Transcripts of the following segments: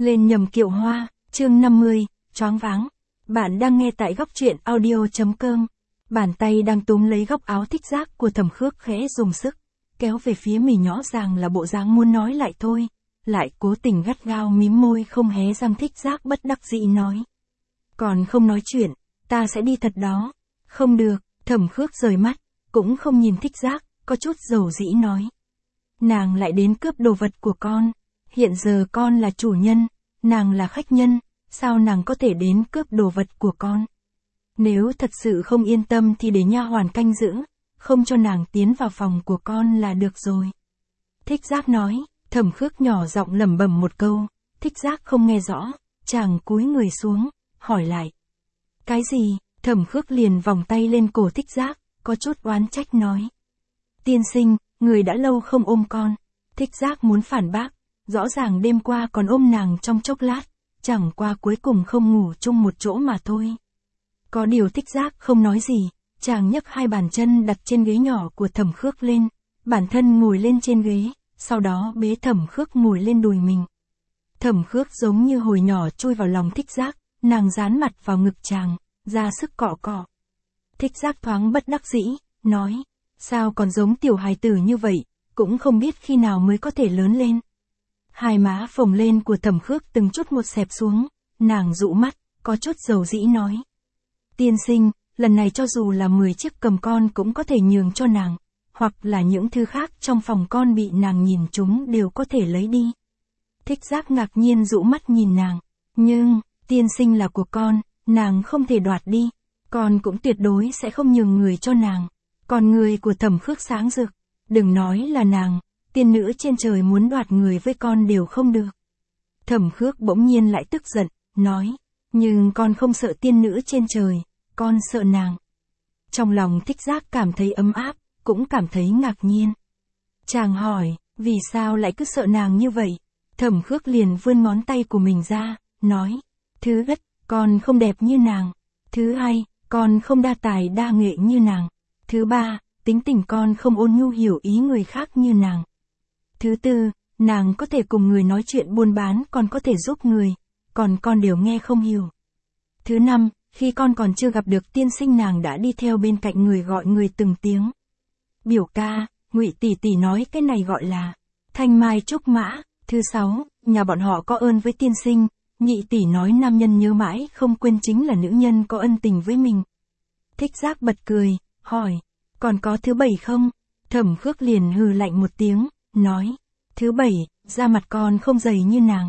Lên nhầm kiệu hoa, chương 50, choáng váng. Bạn đang nghe tại góc truyện audio.com. Bàn tay đang túm lấy góc áo Thích Giác của Thẩm Khước khẽ dùng sức, kéo về phía mình, rõ ràng là bộ dáng muốn nói lại thôi, lại cố tình gắt gao mím môi không hé răng. Thích Giác bất đắc dĩ nói. Còn không nói chuyện, ta sẽ đi thật đó. Không được, Thẩm Khước rời mắt, cũng không nhìn Thích Giác, có chút dầu dĩ nói. Nàng lại đến cướp đồ vật của con. Hiện giờ con là chủ nhân, nàng là khách nhân, sao nàng có thể đến cướp đồ vật của con? Nếu thật sự không yên tâm thì để nha hoàn canh giữ, không cho nàng tiến vào phòng của con là được rồi. Thích Giác nói. Thẩm Khước nhỏ giọng lẩm bẩm một câu, Thích Giác không nghe rõ, chàng cúi người xuống, hỏi lại. Cái gì? Thẩm Khước liền vòng tay lên cổ Thích Giác, có chút oán trách nói. Tiên sinh, người đã lâu không ôm con. Thích Giác muốn phản bác, rõ ràng đêm qua còn ôm nàng trong chốc lát, chẳng qua cuối cùng không ngủ chung một chỗ mà thôi. Có điều Thích Giác không nói gì, chàng nhấc hai bàn chân đặt trên ghế nhỏ của Thẩm Khước lên, bản thân ngồi lên trên ghế, sau đó bế Thẩm Khước ngồi lên đùi mình. Thẩm Khước giống như hồi nhỏ chui vào lòng Thích Giác, nàng dán mặt vào ngực chàng, ra sức cọ cọ. Thích Giác thoáng bất đắc dĩ, nói, sao còn giống tiểu hài tử như vậy, cũng không biết khi nào mới có thể lớn lên. Hai má phồng lên của Thẩm Khước từng chút một xẹp xuống, nàng dụ mắt, có chút dầu dĩ nói. Tiên sinh, lần này cho dù là 10 chiếc cầm con cũng có thể nhường cho nàng, hoặc là những thứ khác trong phòng con bị nàng nhìn chúng đều có thể lấy đi. Thích Giác ngạc nhiên dụ mắt nhìn nàng, nhưng, tiên sinh là của con, nàng không thể đoạt đi, con cũng tuyệt đối sẽ không nhường người cho nàng. Còn người của Thẩm Khước sáng rực, đừng nói là nàng, tiên nữ trên trời muốn đoạt người với con đều không được. Thẩm Khước bỗng nhiên lại tức giận, nói, nhưng con không sợ tiên nữ trên trời, con sợ nàng. Trong lòng Thích Giác cảm thấy ấm áp, cũng cảm thấy ngạc nhiên. Chàng hỏi, vì sao lại cứ sợ nàng như vậy? Thẩm Khước liền vươn ngón tay của mình ra, nói, thứ nhất, con không đẹp như nàng. Thứ hai, con không đa tài đa nghệ như nàng. Thứ ba, tính tình con không ôn nhu hiểu ý người khác như nàng. Thứ tư, nàng có thể cùng người nói chuyện buôn bán, còn có thể giúp người, còn con đều nghe không hiểu. Thứ năm, khi con còn chưa gặp được tiên sinh nàng đã đi theo bên cạnh người gọi người từng tiếng. Biểu ca, Ngụy tỷ tỷ nói cái này gọi là thanh mai trúc mã. Thứ sáu, nhà bọn họ có ơn với tiên sinh, Nhị tỷ nói nam nhân nhớ mãi không quên chính là nữ nhân có ân tình với mình. Thích Giác bật cười, hỏi, còn có thứ bảy không? Thẩm Khước liền hừ lạnh một tiếng, nói, thứ bảy, da mặt con không dày như nàng.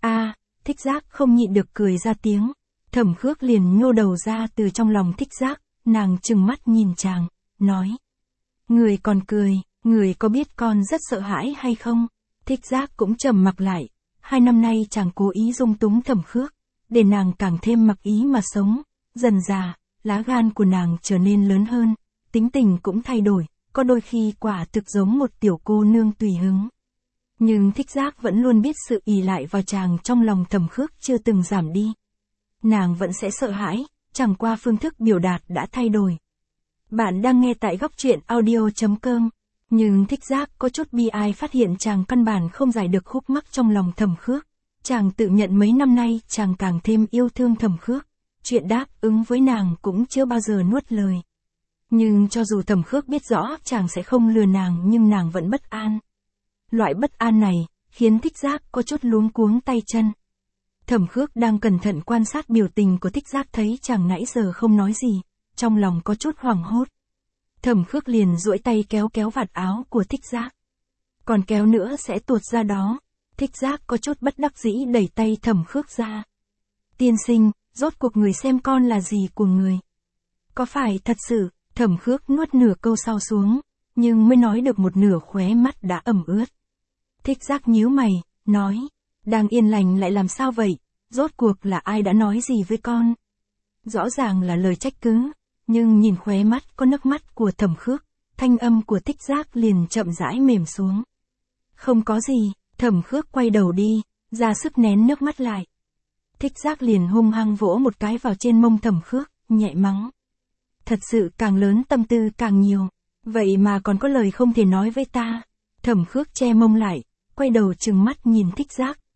Thích Giác không nhịn được cười ra tiếng. Thẩm Khước liền nhô đầu ra từ trong lòng Thích Giác, nàng trừng mắt nhìn chàng, nói. Người còn cười, người có biết con rất sợ hãi hay không? Thích Giác cũng trầm mặc lại, 2 năm nay chàng cố ý dung túng Thẩm Khước, để nàng càng thêm mặc ý mà sống, dần dà, lá gan của nàng trở nên lớn hơn, tính tình cũng thay đổi, có đôi khi quả thực giống một tiểu cô nương tùy hứng. Nhưng Thích Giác vẫn luôn biết sự ỷ lại vào chàng trong lòng Thẩm Khước chưa từng giảm đi. Nàng vẫn sẽ sợ hãi, chẳng qua phương thức biểu đạt đã thay đổi. Bạn đang nghe tại góc truyện audio.com, nhưng Thích Giác có chút bi ai phát hiện chàng căn bản không giải được khúc mắc trong lòng Thẩm Khước. Chàng tự nhận mấy năm nay chàng càng thêm yêu thương Thẩm Khước, chuyện đáp ứng với nàng cũng chưa bao giờ nuốt lời. Nhưng cho dù Thẩm Khước biết rõ chàng sẽ không lừa nàng nhưng nàng vẫn bất an. Loại bất an này, khiến Thích Giác có chút luống cuống tay chân. Thẩm Khước đang cẩn thận quan sát biểu tình của Thích Giác, thấy chàng nãy giờ không nói gì, trong lòng có chút hoảng hốt. Thẩm Khước liền duỗi tay kéo kéo vạt áo của Thích Giác. Còn kéo nữa sẽ tuột ra đó. Thích Giác có chút bất đắc dĩ đẩy tay Thẩm Khước ra. Tiên sinh, rốt cuộc người xem con là gì của người? Có phải thật sự? Thẩm Khước nuốt nửa câu sau xuống, nhưng mới nói được một nửa khóe mắt đã ẩm ướt. Thích Giác nhíu mày, nói, đang yên lành lại làm sao vậy? Rốt cuộc là ai đã nói gì với con? Rõ ràng là lời trách cứ, nhưng nhìn khóe mắt có nước mắt của Thẩm Khước, thanh âm của Thích Giác liền chậm rãi mềm xuống. Không có gì. Thẩm Khước quay đầu đi, ra sức nén nước mắt lại. Thích Giác liền hung hăng vỗ một cái vào trên mông Thẩm Khước, nhẹ mắng. Thật sự càng lớn tâm tư càng nhiều, vậy mà còn có lời không thể nói với ta. Thẩm Khước che mông lại, quay đầu trừng mắt nhìn Thích Giác,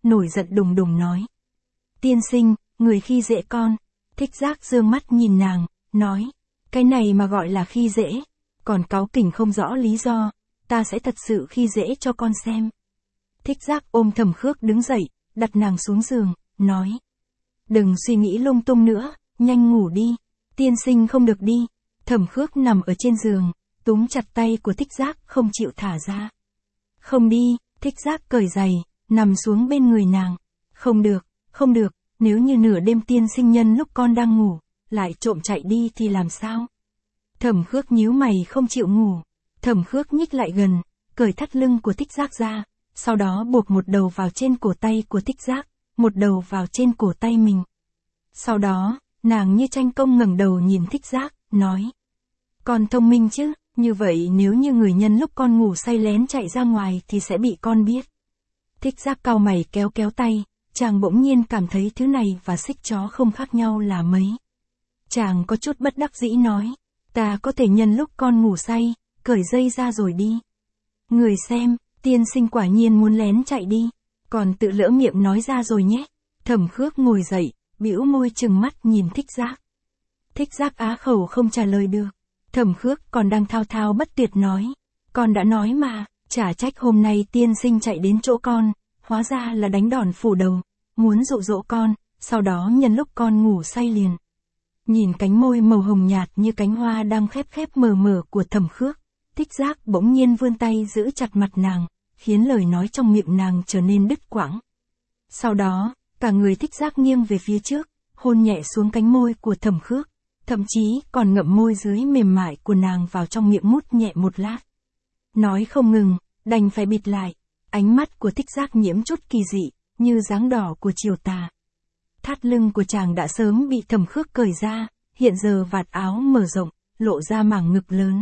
nổi giận đùng đùng nói. Tiên sinh, người khi dễ con. Thích Giác giương mắt nhìn nàng, nói. Cái này mà gọi là khi dễ, còn cáu kỉnh không rõ lý do, ta sẽ thật sự khi dễ cho con xem. Thích Giác ôm Thẩm Khước đứng dậy, đặt nàng xuống giường, nói. Đừng suy nghĩ lung tung nữa, nhanh ngủ đi. Tiên sinh không được đi. Thẩm Khước nằm ở trên giường, túm chặt tay của Thích Giác không chịu thả ra. Không đi, Thích Giác cởi giày, nằm xuống bên người nàng. Không được, không được, nếu như nửa đêm tiên sinh nhân lúc con đang ngủ, lại trộm chạy đi thì làm sao? Thẩm Khước nhíu mày không chịu ngủ. Thẩm Khước nhích lại gần, cởi thắt lưng của Thích Giác ra, sau đó buộc một đầu vào trên cổ tay của Thích Giác, một đầu vào trên cổ tay mình. Sau đó, nàng như tranh công ngẩng đầu nhìn Thích Giác, nói. Con thông minh chứ, như vậy nếu như người nhân lúc con ngủ say lén chạy ra ngoài thì sẽ bị con biết. Thích Giác cau mày kéo kéo tay, chàng bỗng nhiên cảm thấy thứ này và xích chó không khác nhau là mấy. Chàng có chút bất đắc dĩ nói, ta có thể nhân lúc con ngủ say, cởi dây ra rồi đi. Người xem, tiên sinh quả nhiên muốn lén chạy đi, còn tự lỡ miệng nói ra rồi nhé. Thẩm Khước ngồi dậy, bĩu môi trừng mắt nhìn Thích Giác. Thích Giác á khẩu không trả lời được. Thẩm Khước còn đang thao thao bất tuyệt nói. Con đã nói mà, chả trách hôm nay tiên sinh chạy đến chỗ con, hóa ra là đánh đòn phủ đầu, muốn dụ dỗ con, sau đó nhân lúc con ngủ say liền. Nhìn cánh môi màu hồng nhạt như cánh hoa đang khép khép mờ mờ của Thẩm Khước, Thích Giác bỗng nhiên vươn tay giữ chặt mặt nàng, khiến lời nói trong miệng nàng trở nên đứt quãng. Sau đó, cả người Thích Giác nghiêng về phía trước, hôn nhẹ xuống cánh môi của Thẩm Khước, thậm chí còn ngậm môi dưới mềm mại của nàng vào trong miệng mút nhẹ một lát. Nói không ngừng, đành phải bịt lại, ánh mắt của Thích Giác nhiễm chút kỳ dị, như dáng đỏ của chiều tà. Thắt lưng của chàng đã sớm bị Thẩm Khước cởi ra, hiện giờ vạt áo mở rộng, lộ ra mảng ngực lớn.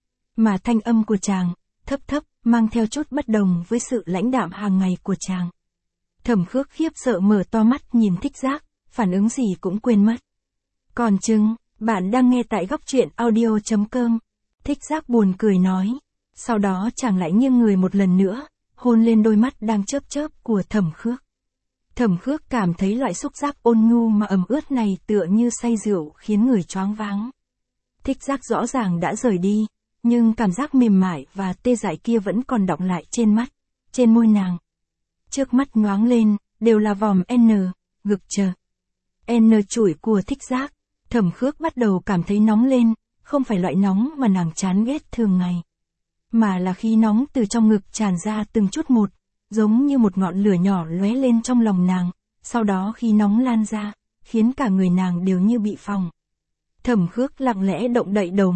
Mà thanh âm của chàng, thấp thấp, mang theo chút bất đồng với sự lãnh đạm hàng ngày của chàng. Thẩm Khước khiếp sợ mở to mắt nhìn Thích Giác, phản ứng gì cũng quên mất. Còn chừng, bạn đang nghe tại góc truyện audio.com. Thích Giác buồn cười nói. Sau đó chàng lại nghiêng người một lần nữa, hôn lên đôi mắt đang chớp chớp của Thẩm Khước. Thẩm Khước cảm thấy loại xúc giác ôn nhu mà ẩm ướt này tựa như say rượu khiến người choáng váng. Thích Giác rõ ràng đã rời đi, nhưng cảm giác mềm mại và tê dại kia vẫn còn đọng lại trên mắt, trên môi nàng. Trước mắt nhoáng lên, đều là vòm N, ngực chờ. N chủi của Thích Giác. Thẩm Khước bắt đầu cảm thấy nóng lên, không phải loại nóng mà nàng chán ghét thường ngày. Mà là khí nóng từ trong ngực tràn ra từng chút một, giống như một ngọn lửa nhỏ lóe lên trong lòng nàng, sau đó khí nóng lan ra, khiến cả người nàng đều như bị phồng. Thẩm Khước lặng lẽ động đậy đầu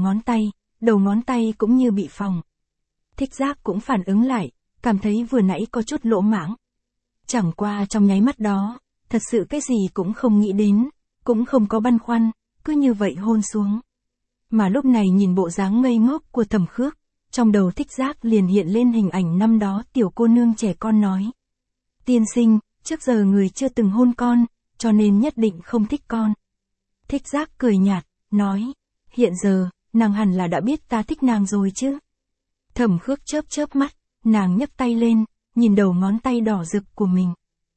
ngón tay cũng như bị phồng. Thích Giác cũng phản ứng lại, cảm thấy vừa nãy có chút lỗ mãng. Chẳng qua trong nháy mắt đó, thật sự cái gì cũng không nghĩ đến, cũng không có băn khoăn, cứ như vậy hôn xuống. Mà lúc này nhìn bộ dáng ngây ngốc của Thẩm Khước, trong đầu Thích Giác liền hiện lên hình ảnh năm đó tiểu cô nương trẻ con nói. Tiên sinh, trước giờ người chưa từng hôn con, cho nên nhất định không thích con. Thích Giác cười nhạt, nói, hiện giờ, nàng hẳn là đã biết ta thích nàng rồi chứ. Thẩm Khước chớp chớp mắt, nàng nhấc tay lên, nhìn đầu ngón tay đỏ rực của mình.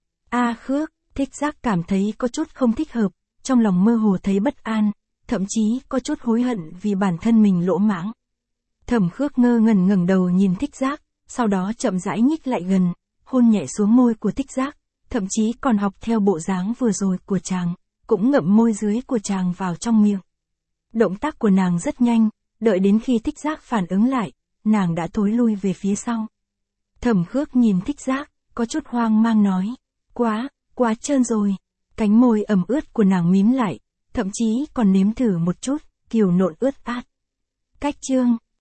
A Khước, Thích Giác cảm thấy có chút không thích hợp, trong lòng mơ hồ thấy bất an, thậm chí có chút hối hận vì bản thân mình lỗ mãng. Thẩm Khước ngơ ngẩn ngẩng đầu nhìn Thích Giác, sau đó chậm rãi nhích lại gần, hôn nhẹ xuống môi của Thích Giác, thậm chí còn học theo bộ dáng vừa rồi của chàng, cũng ngậm môi dưới của chàng vào trong miệng. Động tác của nàng rất nhanh, đợi đến khi Thích Giác phản ứng lại, nàng đã thối lui về phía sau. Thẩm Khước nhìn Thích Giác, có chút hoang mang nói, quá trơn rồi. Cánh môi ẩm ướt của nàng mím lại, thậm chí còn nếm thử một chút, kiều nộn ướt át. Cách chương